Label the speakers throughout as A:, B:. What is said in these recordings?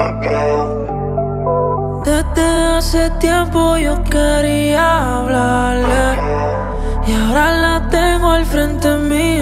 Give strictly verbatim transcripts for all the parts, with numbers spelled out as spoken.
A: Desde hace tiempo yo quería hablarle y ahora la tengo al frente mío.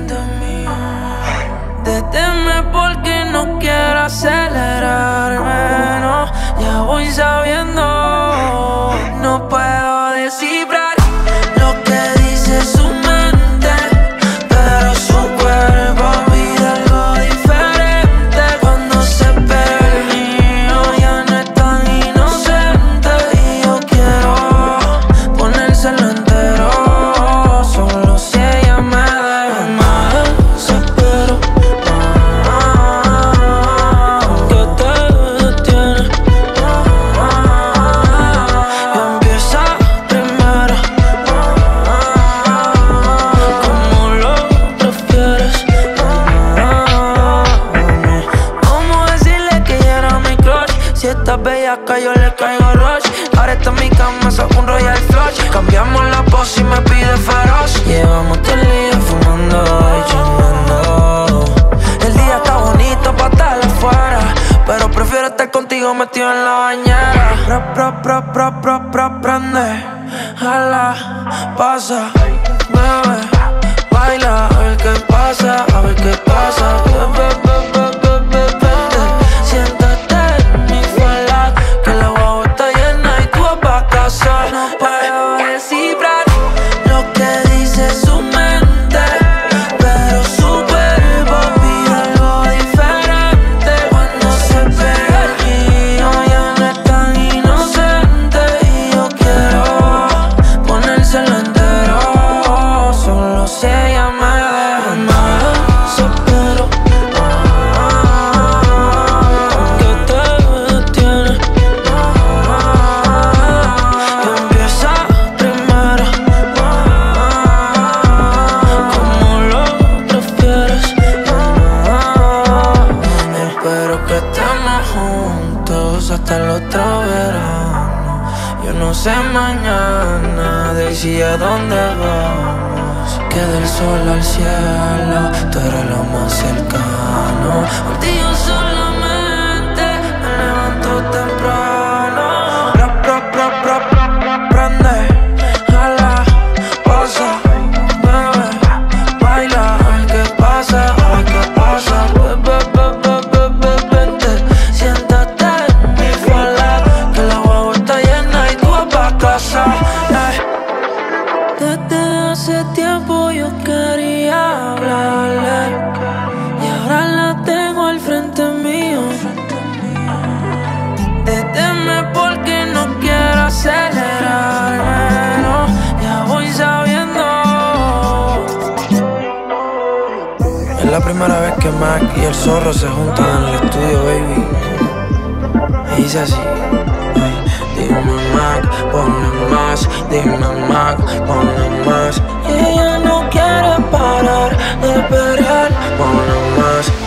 A: Deteme porque no quiero acelerarme, no. Ya voy sabiendo, no puedo descifrar lo que dice su mente, pero su cuerpo pide algo diferente. Cuando se pega el mío ya no es tan inocente y yo quiero ponérselo entero, solo si ella me deja. Me desespero, que te detiene. Y empieza primero, como lo prefieres. ¿Cómo decirle que ella era mi crush? Si estás bellaca yo le caigo rush. Ahora está en mi cama, saco un Royal Flush. Cambiamos la pose y me pide feroz. Llevamos todo el día fumando y chingando. El día está bonito pa' estar afuera, pero prefiero estar contigo metido en la bañera. Pro, pro, pro, pro, pro, pro, prende, jala, pasa, bebe, baila, a ver qué pasa, a ver qué pasa. Be, be, be, be, be, be, vente, siéntate en mi falda, que la guagua está llena y tú vas pa' casa. No puedo descifrar lo que dice su mente, pero su cuerpo pide algo diferente. Cuando se pega el mío ya no es tan inocente y yo quiero ponérselo entero, solo si ella me deja. Me desespero, que te detiene. Y empieza primero, como lo prefieres. Espero que estemos juntos hasta el otro verano. Yo no sé mañana, Daisy, a dónde vamos. Que del sol al cielo, tú eres lo más cercano. Contigo solamente me levanto temprano. Pro, pro, pro, pro, pro, pro, prende, jala, pasa, bebe, baila, a ver qué pasa, a ver qué pasa. Be, be, be, be, be, be, vente, siéntate en mi falda, que la guagua está llena y tú vas pa' casa. Ey. Desde hace tiempo yo quería hablarle y ahora la tengo al frente mío. Deteme porque no quiero acelerarme, no. Ya voy sabiendo. Es la primera vez que Mac y el Zorro se juntan en el estudio, baby. Y dice así: ay, dime Mac, ponle más, dime Mac, ponle más. Y ella no quiere parar de pelear, ponle más.